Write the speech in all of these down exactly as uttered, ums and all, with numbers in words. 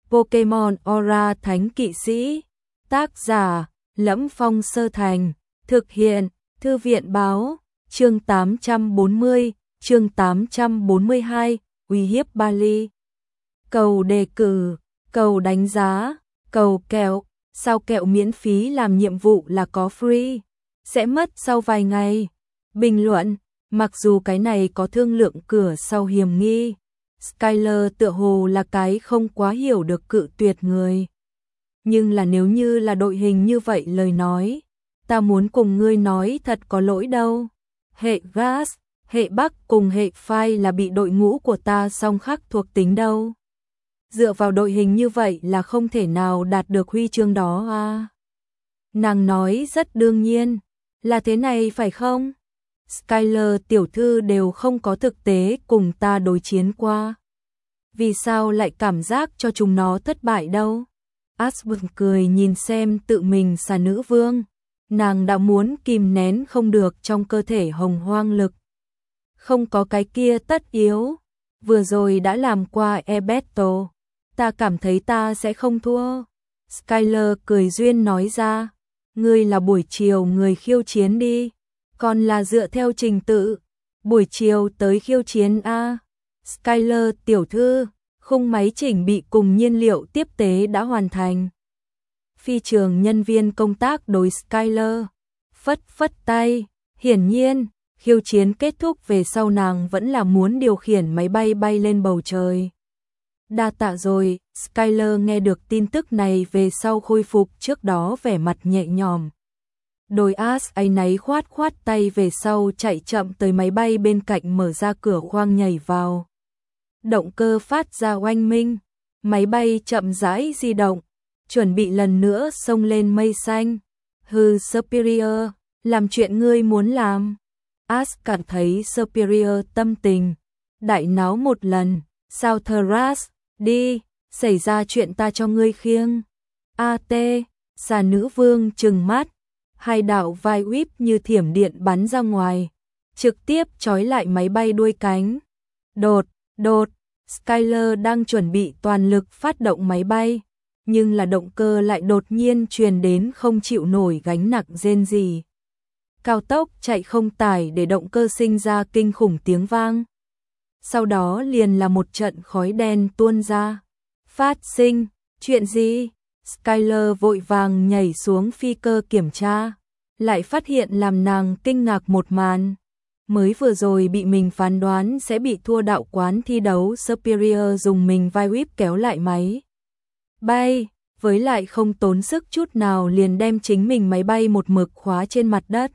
Pokemon Aura Thánh Kỵ Sĩ. Tác giả: Lẫm Phong Sơ Thành. Thực hiện: Thư viện báo. Chương tám trăm bốn mươi, chương tám trăm bốn mươi hai, uy hiếp Bali. Cầu đề cử, cầu đánh giá, cầu kẹo, sao kẹo miễn phí làm nhiệm vụ là có free, sẽ mất sau vài ngày. Bình luận: mặc dù cái này có thương lượng cửa sau hiểm nghi, Skyler tựa hồ là cái không quá hiểu được cự tuyệt người. Nhưng là nếu như là đội hình như vậy lời nói, ta muốn cùng ngươi nói thật có lỗi đâu. Hệ gas, hệ bắc cùng hệ phai là bị đội ngũ của ta song khắc thuộc tính đâu. Dựa vào đội hình như vậy là không thể nào đạt được huy chương đó à. Nàng nói rất đương nhiên, là thế này phải không? Skyler tiểu thư đều không có thực tế cùng ta đối chiến qua. Vì sao lại cảm giác cho chúng nó thất bại đâu? Aspen cười nhìn xem tự mình xà nữ vương. Nàng đã muốn kìm nén không được trong cơ thể hồng hoang lực. Không có cái kia tất yếu. Vừa rồi đã làm qua e-battle. Ta cảm thấy ta sẽ không thua. Skyler cười duyên nói ra. Ngươi là buổi chiều người khiêu chiến đi. Còn là dựa theo trình tự. Buổi chiều tới khiêu chiến A. Skyler tiểu thư, khung máy chỉnh bị cùng nhiên liệu tiếp tế đã hoàn thành. Phi trường nhân viên công tác đối Skyler phất phất tay. Hiển nhiên, khiêu chiến kết thúc về sau nàng vẫn là muốn điều khiển máy bay bay lên bầu trời. Đa tạ rồi. Skyler nghe được tin tức này về sau khôi phục trước đó vẻ mặt nhẹ nhõm. Đôi As ấy náy khoát khoát tay về sau chạy chậm tới máy bay bên cạnh mở ra cửa khoang nhảy vào. Động cơ phát ra oanh minh, máy bay chậm rãi di động, chuẩn bị lần nữa xông lên mây xanh. Hừ Superior, làm chuyện ngươi muốn làm. As cảm thấy Superior tâm tình đại náo một lần. Sao Thras, đi, xảy ra chuyện ta cho ngươi khiêng. a tê, xà nữ vương trừng mắt. Hai đạo vai whip như thiểm điện bắn ra ngoài, trực tiếp trói lại máy bay đuôi cánh. Đột, đột, Skyler đang chuẩn bị toàn lực phát động máy bay, nhưng là động cơ lại đột nhiên truyền đến không chịu nổi gánh nặng rên rỉ. Cao tốc chạy không tải để động cơ sinh ra kinh khủng tiếng vang. Sau đó liền là một trận khói đen tuôn ra. Phát sinh, chuyện gì? Skyler vội vàng nhảy xuống phi cơ kiểm tra, lại phát hiện làm nàng kinh ngạc một màn. Mới vừa rồi bị mình phán đoán sẽ bị thua đạo quán thi đấu Superior dùng mình vai whip kéo lại máy bay, với lại không tốn sức chút nào liền đem chính mình máy bay một mực khóa trên mặt đất.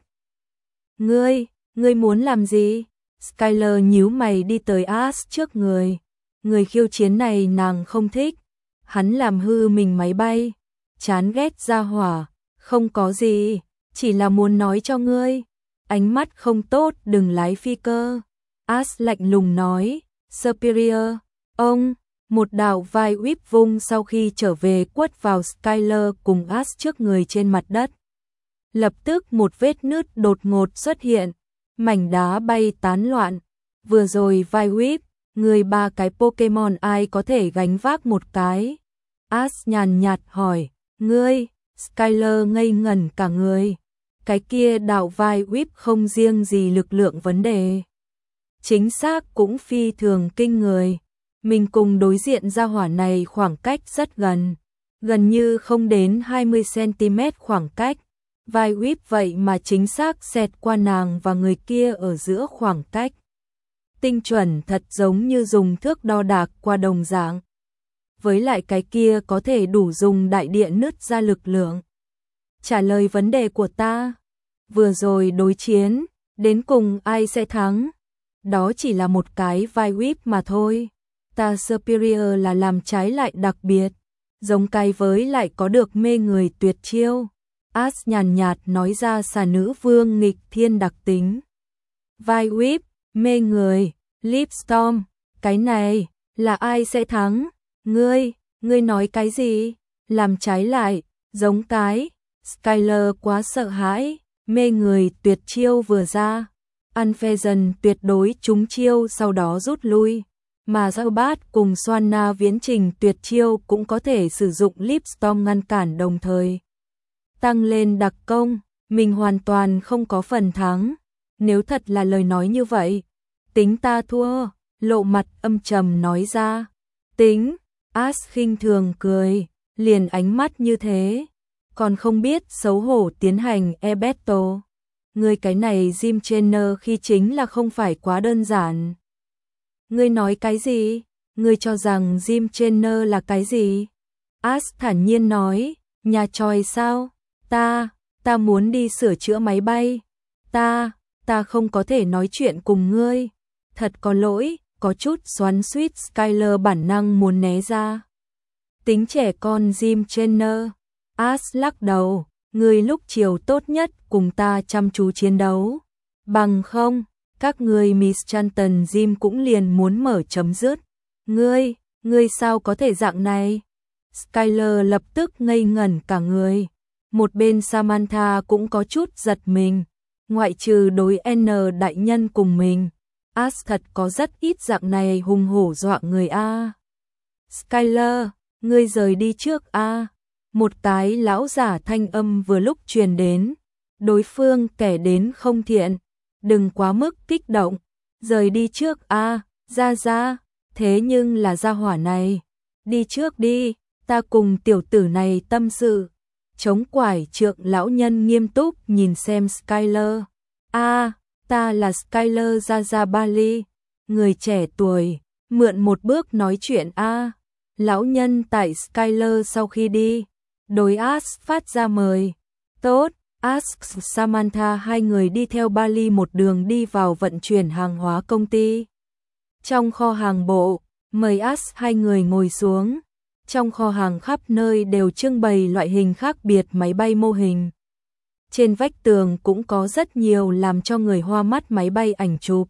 Ngươi, ngươi muốn làm gì? Skyler nhíu mày đi tới As trước người. Người khiêu chiến này nàng không thích. Hắn làm hư mình máy bay, chán ghét ra hỏa. Không có gì, chỉ là muốn nói cho ngươi, ánh mắt không tốt đừng lái phi cơ. As lạnh lùng nói. Superior, ông, một đạo vai whip vung sau khi trở về quất vào Skyler cùng As trước người trên mặt đất. Lập tức một vết nứt đột ngột xuất hiện, mảnh đá bay tán loạn. Vừa rồi vai whip, người ba cái Pokemon ai có thể gánh vác một cái? As nhàn nhạt hỏi. Ngươi? Skyler ngây ngẩn cả người. Cái kia đạo vai whip không riêng gì lực lượng vấn đề, chính xác cũng phi thường kinh người. Mình cùng đối diện ra hỏa này khoảng cách rất gần, gần như không đến hai mươi xăng-ti-mét khoảng cách. Vai whip vậy mà chính xác xẹt qua nàng và người kia ở giữa khoảng cách. Tinh chuẩn thật giống như dùng thước đo đạc qua đồng dạng. Với lại cái kia có thể đủ dùng đại địa nứt ra lực lượng. Trả lời vấn đề của ta. Vừa rồi đối chiến, đến cùng ai sẽ thắng? Đó chỉ là một cái vai whip mà thôi. Ta Superior là làm trái lại đặc biệt, giống cái với lại có được mê người tuyệt chiêu. As nhàn nhạt nói ra xà nữ vương nghịch thiên đặc tính. Vai whip, mê người, Leaf Storm, cái này, là ai sẽ thắng? Ngươi, ngươi nói cái gì? Làm trái lại, giống cái. Skyler quá sợ hãi, mê người tuyệt chiêu vừa ra. Unfezon tuyệt đối trúng chiêu sau đó rút lui. mà Zubat cùng Swanna viễn trình tuyệt chiêu cũng có thể sử dụng Lipstorm ngăn cản đồng thời. Tăng lên đặc công, mình hoàn toàn không có phần thắng. Nếu thật là lời nói như vậy, tính ta thua, lộ mặt âm trầm nói ra. Tính, Ash khinh thường cười, liền ánh mắt như thế, còn không biết xấu hổ tiến hành e-battle. Ngươi cái này Jim Trainer khi chính là không phải quá đơn giản. Ngươi nói cái gì? Ngươi cho rằng Jim Trainer là cái gì? Ash thản nhiên nói, nhà tròi sao? Ta, ta muốn đi sửa chữa máy bay. Ta, ta không có thể nói chuyện cùng ngươi. Thật có lỗi, có chút xoắn xuýt Skyler bản năng muốn né ra. Tính trẻ con Jim Trainer. Ash lắc đầu, ngươi lúc chiều tốt nhất cùng ta chăm chú chiến đấu. Bằng không, các ngươi Miss Chanton Jim cũng liền muốn mở chấm dứt. Ngươi, ngươi sao có thể dạng này? Skyler lập tức ngây ngẩn cả người. Một bên Samantha cũng có chút giật mình. Ngoại trừ đối N đại nhân cùng mình, Ash thật có rất ít dạng này hùng hổ dọa người a. Skyler, ngươi rời đi trước a. Một cái lão giả thanh âm vừa lúc truyền đến. Đối phương kẻ đến không thiện, đừng quá mức kích động, rời đi trước a, ra ra, thế nhưng là gia hỏa này. Đi trước đi, ta cùng tiểu tử này tâm sự. Chống quải trượng lão nhân nghiêm túc nhìn xem Skyler. A, ta là Skyler Gia Gia Bali, người trẻ tuổi, mượn một bước nói chuyện a. Lão nhân tại Skyler sau khi đi, đối Ash phát ra mời. Tốt, Ash Samantha hai người đi theo Bali một đường đi vào vận chuyển hàng hóa công ty. Trong kho hàng bộ, mời Ash hai người ngồi xuống. Trong kho hàng khắp nơi đều trưng bày loại hình khác biệt máy bay mô hình. Trên vách tường cũng có rất nhiều làm cho người hoa mắt máy bay ảnh chụp.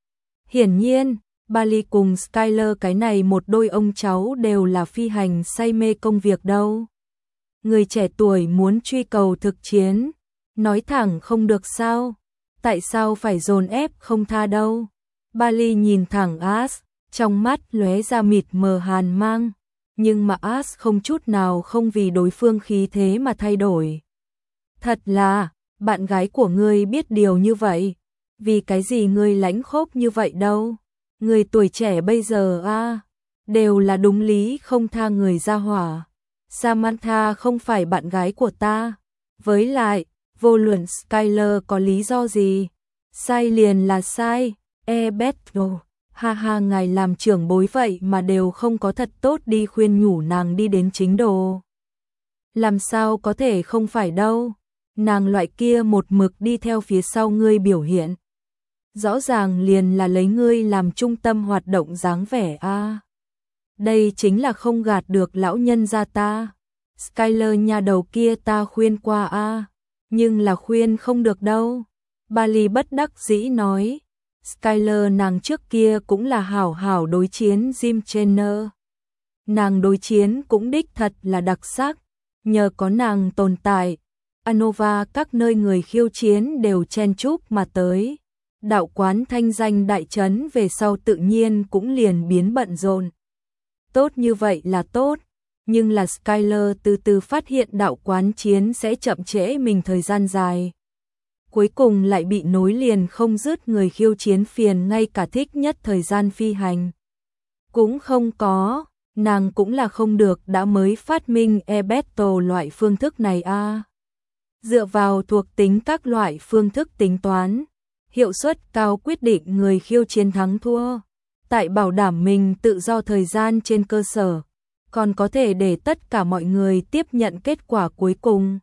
Hiển nhiên, Bali cùng Skyler cái này một đôi ông cháu đều là phi hành say mê công việc đâu. Người trẻ tuổi muốn truy cầu thực chiến, nói thẳng không được sao? Tại sao phải dồn ép không tha đâu? Bali nhìn thẳng Ash, trong mắt lóe ra mịt mờ hàn mang, nhưng mà Ash không chút nào không vì đối phương khí thế mà thay đổi. Thật là, bạn gái của ngươi biết điều như vậy, vì cái gì ngươi lãnh khốc như vậy đâu? Người tuổi trẻ bây giờ a, à, đều là đúng lý không tha người ra hỏa. Samantha không phải bạn gái của ta. Với lại, vô luận Skyler có lý do gì, sai liền là sai. E Betro, ha ha, ngài làm trưởng bối vậy mà đều không có thật tốt đi khuyên nhủ nàng đi đến chính đồ. Làm sao có thể không phải đâu, nàng loại kia một mực đi theo phía sau ngươi biểu hiện. Rõ ràng liền là lấy ngươi làm trung tâm hoạt động dáng vẻ a. À. Đây chính là không gạt được lão nhân gia ta. Skyler nhà đầu kia ta khuyên qua a, à, nhưng là khuyên không được đâu. Bali bất đắc dĩ nói. Skyler nàng trước kia cũng là hảo hảo đối chiến Jim Trainer. Nàng đối chiến cũng đích thật là đặc sắc, nhờ có nàng tồn tại, Anova các nơi người khiêu chiến đều chen chúc mà tới. Đạo quán thanh danh đại trấn về sau tự nhiên cũng liền biến bận rộn. Tốt như vậy là tốt, nhưng là Skyler từ từ phát hiện đạo quán chiến sẽ chậm trễ mình thời gian dài. Cuối cùng lại bị nối liền không dứt người khiêu chiến phiền, ngay cả thích nhất thời gian phi hành cũng không có, nàng cũng là không được đã mới phát minh e-battle loại phương thức này a. À. Dựa vào thuộc tính các loại phương thức tính toán, hiệu suất cao quyết định người khiêu chiến thắng thua, tại bảo đảm mình tự do thời gian trên cơ sở, còn có thể để tất cả mọi người tiếp nhận kết quả cuối cùng.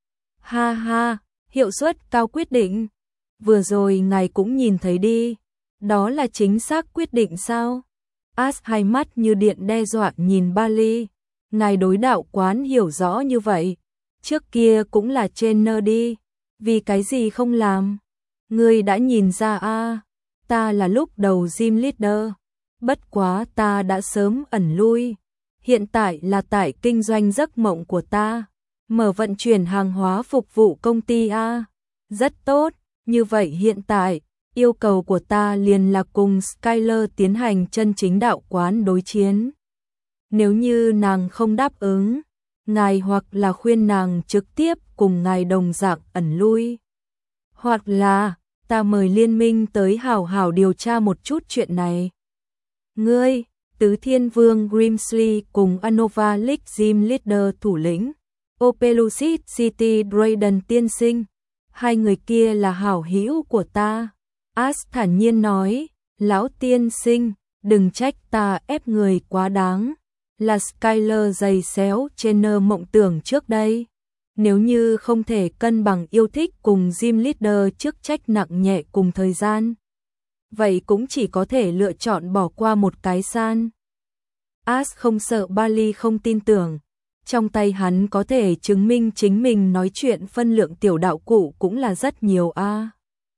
Ha ha, hiệu suất cao quyết định. Vừa rồi ngài cũng nhìn thấy đi, đó là chính xác quyết định sao? Ash hai mắt như điện đe dọa nhìn Bali. Ngài đối đạo quán hiểu rõ như vậy, trước kia cũng là trainer đi, vì cái gì không làm? Ngươi đã nhìn ra a, à, ta là lúc đầu gym leader, bất quá ta đã sớm ẩn lui, hiện tại là tại kinh doanh giấc mộng của ta, mở vận chuyển hàng hóa phục vụ công ty a. À. Rất tốt, như vậy hiện tại, Yêu cầu của ta liền là cùng Skyler tiến hành chân chính đạo quán đối chiến. Nếu như nàng không đáp ứng, ngài hoặc là khuyên nàng trực tiếp cùng ngài đồng dạng ẩn lui. Hoặc là, ta mời liên minh tới hảo hảo điều tra một chút chuyện này. Ngươi, Tứ Thiên Vương Grimsley cùng Anova League Gym Leader thủ lĩnh, Opelucid City Drayden tiên sinh. Hai người kia là hảo hữu của ta. Ash thản nhiên nói, lão tiên sinh, đừng trách ta ép người quá đáng. Là Skyler giày xéo trên nơ mộng tưởng trước đây. Nếu như không thể cân bằng yêu thích cùng gym leader chức trách nặng nhẹ cùng thời gian, vậy cũng chỉ có thể lựa chọn bỏ qua một cái san. Ash không sợ Bali không tin tưởng. Trong tay hắn có thể chứng minh chính mình nói chuyện phân lượng tiểu đạo cụ cũng là rất nhiều a. À.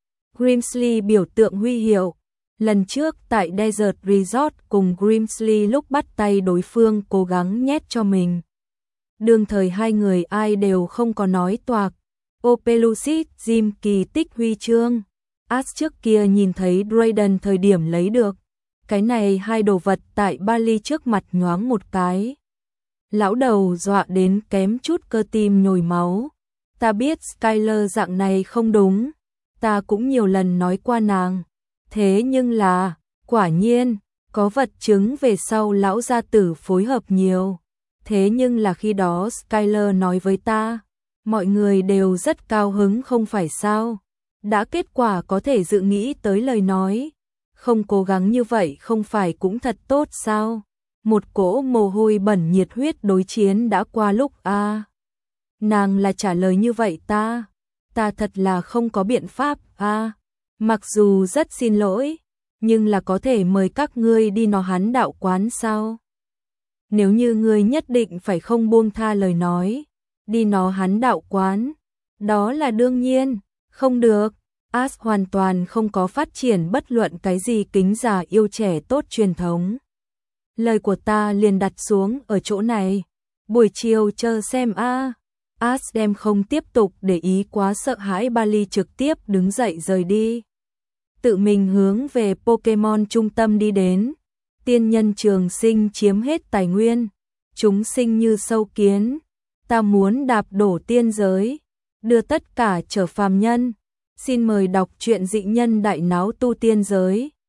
Grimsley biểu tượng huy hiệu. Lần trước tại Desert Resort cùng Grimsley lúc bắt tay đối phương cố gắng nhét cho mình. Đương thời hai người ai đều không có nói toạc. Opelucid Gym kỳ tích huy chương. Ash trước kia nhìn thấy Drayden thời điểm lấy được. Cái này hai đồ vật tại Bali trước mặt nhoáng một cái. Lão đầu dọa đến kém chút cơ tim nhồi máu. Ta biết Skyler dạng này không đúng. Ta cũng nhiều lần nói qua nàng. Thế nhưng là, quả nhiên, có vật chứng về sau lão gia tử phối hợp nhiều. Thế nhưng là khi đó Skyler nói với ta, mọi người đều rất cao hứng không phải sao. Đã kết quả có thể dự nghĩ tới lời nói. Không cố gắng như vậy không phải cũng thật tốt sao. Một cỗ mồ hôi bẩn nhiệt huyết đối chiến đã qua lúc a. À. Nàng là trả lời như vậy ta. Ta thật là không có biện pháp a. À. Mặc dù rất xin lỗi, nhưng là có thể mời các ngươi đi nó hắn đạo quán sao? Nếu như ngươi nhất định phải không buông tha lời nói, đi nó hắn đạo quán, đó là đương nhiên, không được. Ash hoàn toàn không có phát triển bất luận cái gì kính già yêu trẻ tốt truyền thống. Lời của ta liền đặt xuống ở chỗ này. Buổi chiều chờ xem a. À. Ash đem không tiếp tục để ý quá sợ hãi Bali trực tiếp đứng dậy rời đi. Tự mình hướng về Pokemon trung tâm đi đến. Tiên nhân trường sinh chiếm hết tài nguyên. Chúng sinh như sâu kiến. Ta muốn đạp đổ tiên giới. Đưa tất cả trở phàm nhân. Xin mời đọc truyện dị nhân đại náo tu tiên giới.